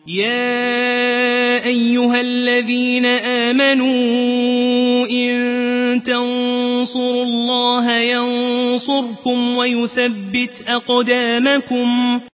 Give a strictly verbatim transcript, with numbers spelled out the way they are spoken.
يا أيها الذين آمنوا إن تنصروا الله ينصركم ويثبت أقدامكم